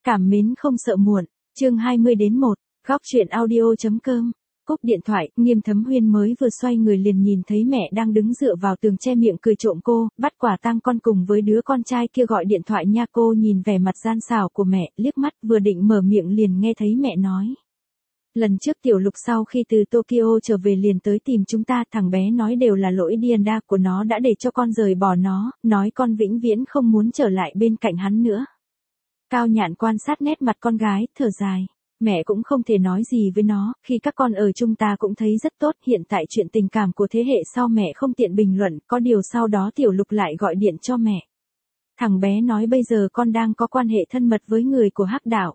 Cảm mến không sợ muộn, chương 20-1, góc chuyện audio.com. Cúp điện thoại, Nghiêm Thấm Huyên mới vừa xoay người liền nhìn thấy mẹ đang đứng dựa vào tường che miệng cười trộm cô, bắt quả tang con cùng với đứa con trai kia gọi điện thoại nha. Cô nhìn vẻ mặt gian xảo của mẹ, liếc mắt vừa định mở miệng liền nghe thấy mẹ nói. Lần trước Tiểu Lục sau khi từ Tokyo trở về liền tới tìm chúng ta, thằng bé nói đều là lỗi Dianda của nó đã để cho con rời bỏ nó, nói con vĩnh viễn không muốn trở lại bên cạnh hắn nữa. Cao Nhạn quan sát nét mặt con gái, thở dài. Mẹ cũng không thể nói gì với nó, khi các con ở chung ta cũng thấy rất tốt, hiện tại chuyện tình cảm của thế hệ sau mẹ không tiện bình luận, có điều sau đó Tiểu Lục lại gọi điện cho mẹ. Thằng bé nói bây giờ con đang có quan hệ thân mật với người của Hắc Đạo.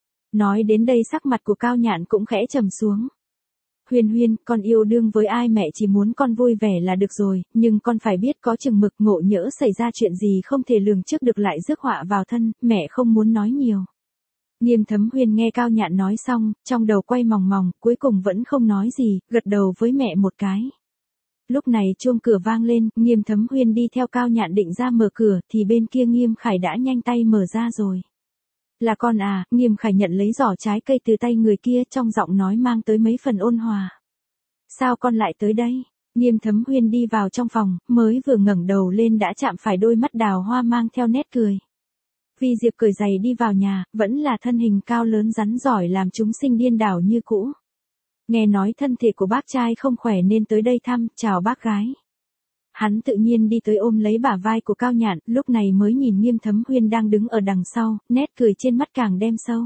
Nói đến đây sắc mặt của Cao Nhạn cũng khẽ trầm xuống. Huyên Huyên, con yêu đương với ai mẹ chỉ muốn con vui vẻ là được rồi, nhưng con phải biết có chừng mực, ngộ nhỡ xảy ra chuyện gì không thể lường trước được lại rước họa vào thân, mẹ không muốn nói nhiều. Nghiêm Thấm Huyên nghe Cao Nhạn nói xong, trong đầu quay mòng mòng, cuối cùng vẫn không nói gì, gật đầu với mẹ một cái. Lúc này chuông cửa vang lên, Nghiêm Thấm Huyên đi theo Cao Nhạn định ra mở cửa, thì bên kia Nghiêm Khải đã nhanh tay mở ra rồi. Là con à, Nghiêm Khải nhận lấy giỏ trái cây từ tay người kia, trong giọng nói mang tới mấy phần ôn hòa. Sao con lại tới đây? Nghiêm Thấm Huyên đi vào trong phòng, mới vừa ngẩng đầu lên đã chạm phải đôi mắt đào hoa mang theo nét cười. Vi Diệp cởi giày đi vào nhà, vẫn là thân hình cao lớn rắn giỏi làm chúng sinh điên đảo như cũ. Nghe nói thân thể của bác trai không khỏe nên tới đây thăm, chào bác gái. Hắn tự nhiên đi tới ôm lấy bả vai của Cao Nhạn, lúc này mới nhìn Nghiêm Thấm Huyên đang đứng ở đằng sau, nét cười trên mắt càng đêm sâu.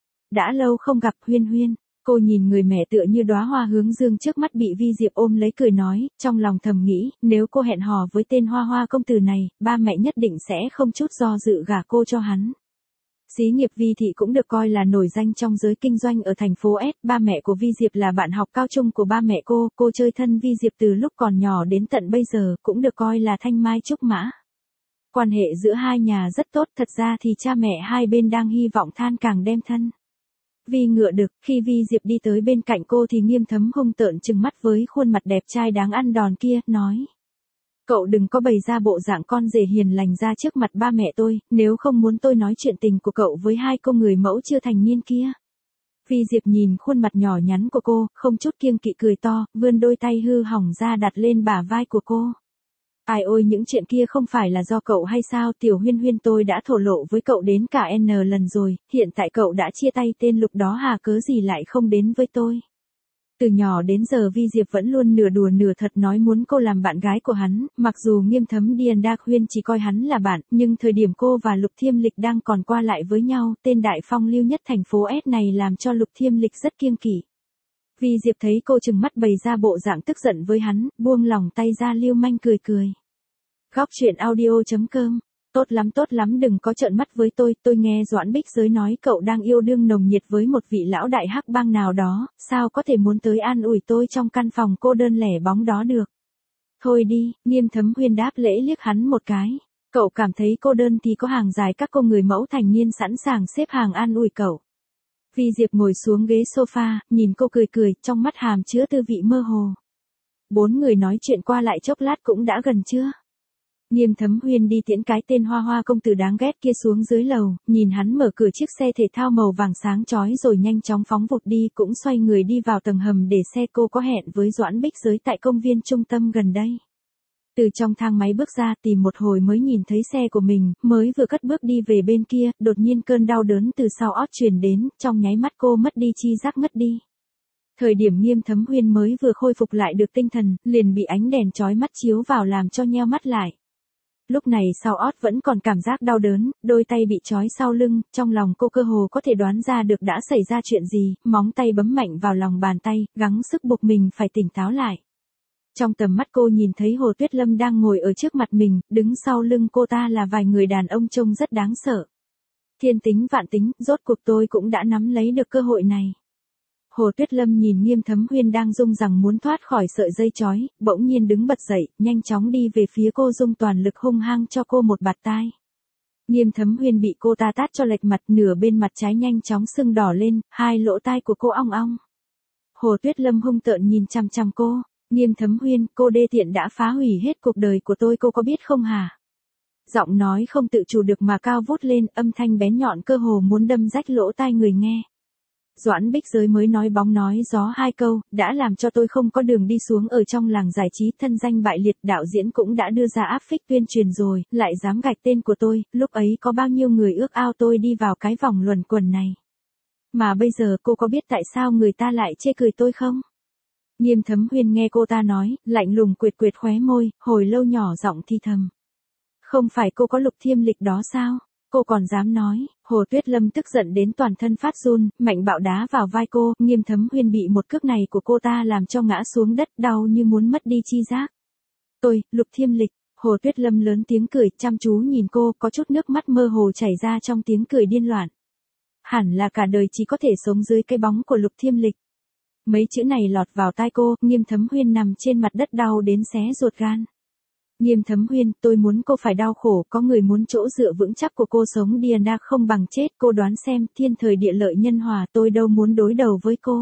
Đã lâu không gặp Huyên Huyên, cô nhìn người mẹ tựa như đóa hoa hướng dương trước mắt bị Vi Diệp ôm lấy cười nói, trong lòng thầm nghĩ, nếu cô hẹn hò với tên Hoa Hoa công tử này, ba mẹ nhất định sẽ không chút do dự gả cô cho hắn. Xí nghiệp Vi thị cũng được coi là nổi danh trong giới kinh doanh ở thành phố S, ba mẹ của Vi Diệp là bạn học cao trung của ba mẹ cô chơi thân Vi Diệp từ lúc còn nhỏ đến tận bây giờ, cũng được coi là thanh mai trúc mã. Quan hệ giữa hai nhà rất tốt, thật ra thì cha mẹ hai bên đang hy vọng than càng đem thân. Vi ngựa được, khi Vi Diệp đi tới bên cạnh cô thì Nghiêm Thấm hung tợn trừng mắt với khuôn mặt đẹp trai đáng ăn đòn kia, nói. Cậu đừng có bày ra bộ dạng con rể hiền lành ra trước mặt ba mẹ tôi, nếu không muốn tôi nói chuyện tình của cậu với hai cô người mẫu chưa thành niên kia. Vi Diệp nhìn khuôn mặt nhỏ nhắn của cô, không chút kiêng kỵ cười to, vươn đôi tay hư hỏng ra đặt lên bả vai của cô. Ai ôi, những chuyện kia không phải là do cậu hay sao? Tiểu Huyên Huyên, tôi đã thổ lộ với cậu đến cả N lần rồi, hiện tại cậu đã chia tay tên Lục đó hà cớ gì lại không đến với tôi. Từ nhỏ đến giờ Vi Diệp vẫn luôn nửa đùa nửa thật nói muốn cô làm bạn gái của hắn, mặc dù Nghiêm Thấm Dianda Huyên chỉ coi hắn là bạn, nhưng thời điểm cô và Lục Thiêm Lịch đang còn qua lại với nhau, tên đại phong lưu nhất thành phố S này làm cho Lục Thiêm Lịch rất kiêng kỵ. Vi Diệp thấy cô trừng mắt bày ra bộ dạng tức giận với hắn, buông lỏng tay ra lưu manh cười cười. Góc chuyện audio.com. Tốt lắm, đừng có trợn mắt với tôi nghe Doãn Bích Giới nói cậu đang yêu đương nồng nhiệt với một vị lão đại hắc bang nào đó, sao có thể muốn tới an ủi tôi trong căn phòng cô đơn lẻ bóng đó được. Thôi đi, Nghiêm Thấm Huyên đáp lễ liếc hắn một cái. Cậu cảm thấy cô đơn thì có hàng dài các cô người mẫu thành niên sẵn sàng xếp hàng an ủi cậu. Vi Diệp ngồi xuống ghế sofa, nhìn cô cười, trong mắt hàm chứa tư vị mơ hồ. Bốn người nói chuyện qua lại chốc lát cũng đã gần trưa. Nghiêm Thấm Huyên đi tiễn cái tên Hoa Hoa công tử đáng ghét kia xuống dưới lầu, nhìn hắn mở cửa chiếc xe thể thao màu vàng sáng chói rồi nhanh chóng phóng vụt đi, cũng xoay người đi vào tầng hầm để xe. Cô có hẹn với Doãn Bích Giới tại công viên trung tâm gần đây. Từ trong thang máy bước ra tìm một hồi mới nhìn thấy xe của mình, mới vừa cất bước đi về bên kia, đột nhiên cơn đau đớn từ sau ót truyền đến, trong nháy mắt cô mất đi chi giác ngất đi. Thời điểm Nghiêm Thấm Huyên mới vừa khôi phục lại được tinh thần, liền bị ánh đèn chói mắt chiếu vào làm cho nheo mắt lại. Lúc này sau ót vẫn còn cảm giác đau đớn, đôi tay bị trói sau lưng, trong lòng cô cơ hồ có thể đoán ra được đã xảy ra chuyện gì, móng tay bấm mạnh vào lòng bàn tay, gắng sức buộc mình phải tỉnh táo lại. Trong tầm mắt cô nhìn thấy Hồ Tuyết Lâm đang ngồi ở trước mặt mình, đứng sau lưng cô ta là vài người đàn ông trông rất đáng sợ. Thiên tính vạn tính, rốt cuộc tôi cũng đã nắm lấy được cơ hội này. Hồ Tuyết Lâm nhìn Nghiêm Thấm Huyên đang rung rằng muốn thoát khỏi sợi dây trói, bỗng nhiên đứng bật dậy, nhanh chóng đi về phía cô, dùng toàn lực hung hăng cho cô một bạt tai. Nghiêm Thấm Huyên bị cô ta tát cho lệch mặt, nửa bên mặt trái nhanh chóng sưng đỏ lên, hai lỗ tai của cô ong ong. Hồ Tuyết Lâm hung tợn nhìn chằm chằm cô. Nghiêm Thấm Huyên, cô đê tiện đã phá hủy hết cuộc đời của tôi, cô có biết không hả? Giọng nói không tự chủ được mà cao vút lên, âm thanh bén nhọn cơ hồ muốn đâm rách lỗ tai người nghe. Doãn Bích Giới mới nói bóng nói gió hai câu, đã làm cho tôi không có đường đi xuống ở trong làng giải trí, thân danh bại liệt, đạo diễn cũng đã đưa ra áp phích tuyên truyền rồi, lại dám gạch tên của tôi, lúc ấy có bao nhiêu người ước ao tôi đi vào cái vòng luẩn quẩn này. Mà bây giờ cô có biết tại sao người ta lại chê cười tôi không? Nghiêm Thấm Huyên nghe cô ta nói, lạnh lùng quệt quệt khóe môi, hồi lâu nhỏ giọng thì thầm. Không phải cô có Lục Thiêm Lịch đó sao? Cô còn dám nói. Hồ Tuyết Lâm tức giận đến toàn thân phát run, mạnh bạo đá vào vai cô, Nghiêm Thấm Huyên bị một cước này của cô ta làm cho ngã xuống đất, đau như muốn mất đi chi giác. Tôi, Lục Thiêm Lịch. Hồ Tuyết Lâm lớn tiếng cười, chăm chú nhìn cô, có chút nước mắt mơ hồ chảy ra trong tiếng cười điên loạn. Hẳn là cả đời chỉ có thể sống dưới cái bóng của Lục Thiêm Lịch. Mấy chữ này lọt vào tai cô, Nghiêm Thấm Huyên nằm trên mặt đất đau đến xé ruột gan. Nghiêm Thấm Huyên, tôi muốn cô phải đau khổ, có người muốn chỗ dựa vững chắc của cô sống điên đa không bằng chết, cô đoán xem, thiên thời địa lợi nhân hòa, tôi đâu muốn đối đầu với cô.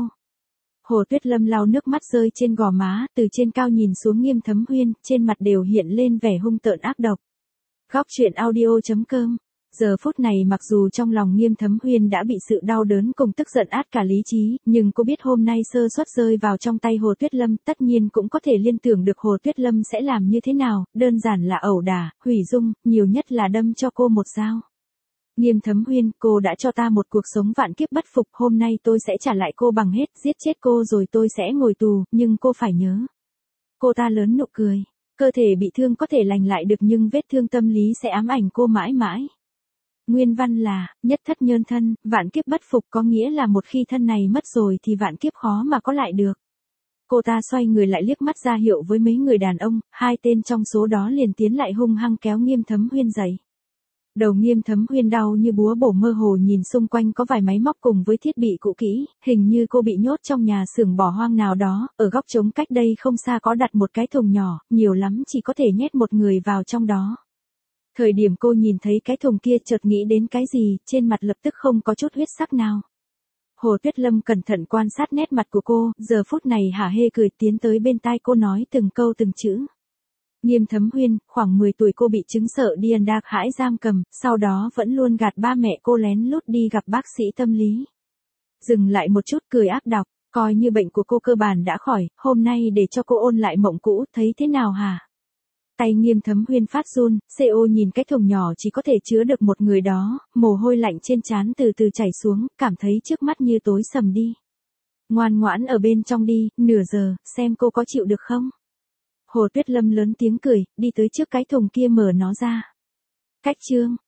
Hồ Tuyết Lâm lau nước mắt rơi trên gò má, từ trên cao nhìn xuống Nghiêm Thấm Huyên, trên mặt đều hiện lên vẻ hung tợn ác độc. Góc truyện audio.com. Giờ phút này mặc dù trong lòng Nghiêm Thấm Huyên đã bị sự đau đớn cùng tức giận át cả lý trí, nhưng cô biết hôm nay sơ suất rơi vào trong tay Hồ Tuyết Lâm, tất nhiên cũng có thể liên tưởng được Hồ Tuyết Lâm sẽ làm như thế nào, đơn giản là ẩu đả, hủy dung, nhiều nhất là đâm cho cô một dao. Nghiêm Thấm Huyên, cô đã cho ta một cuộc sống vạn kiếp bất phục, hôm nay tôi sẽ trả lại cô bằng hết, giết chết cô rồi tôi sẽ ngồi tù, nhưng cô phải nhớ. Cô ta lớn nụ cười, cơ thể bị thương có thể lành lại được nhưng vết thương tâm lý sẽ ám ảnh cô mãi mãi. Nguyên văn là, nhất thất nhơn thân, vạn kiếp bất phục có nghĩa là một khi thân này mất rồi thì vạn kiếp khó mà có lại được. Cô ta xoay người lại liếc mắt ra hiệu với mấy người đàn ông, hai tên trong số đó liền tiến lại hung hăng kéo Nghiêm Thấm Huyên dậy. Đầu Nghiêm Thấm Huyên đau như búa bổ, mơ hồ nhìn xung quanh có vài máy móc cùng với thiết bị cũ kỹ, hình như cô bị nhốt trong nhà xưởng bỏ hoang nào đó, ở góc trống cách đây không xa có đặt một cái thùng nhỏ, nhiều lắm chỉ có thể nhét một người vào trong đó. Thời điểm cô nhìn thấy cái thùng kia chợt nghĩ đến cái gì, trên mặt lập tức không có chút huyết sắc nào. Hồ Tuyết Lâm cẩn thận quan sát nét mặt của cô, giờ phút này hả hê cười tiến tới bên tai cô nói từng câu từng chữ. Nghiêm Thấm Huyên, khoảng 10 tuổi cô bị chứng sợ điên đạc hãi giam cầm, sau đó vẫn luôn gạt ba mẹ cô lén lút đi gặp bác sĩ tâm lý. Dừng lại một chút cười ác độc, coi như bệnh của cô cơ bản đã khỏi, hôm nay để cho cô ôn lại mộng cũ, thấy thế nào hả? Tay Nghiêm Thấm Huyên phát run, CO nhìn cái thùng nhỏ chỉ có thể chứa được một người đó, mồ hôi lạnh trên trán từ từ chảy xuống, cảm thấy trước mắt như tối sầm đi. Ngoan ngoãn ở bên trong đi, nửa giờ, xem cô có chịu được không? Hồ Tuyết Lâm lớn tiếng cười, đi tới trước cái thùng kia mở nó ra. Cách chương.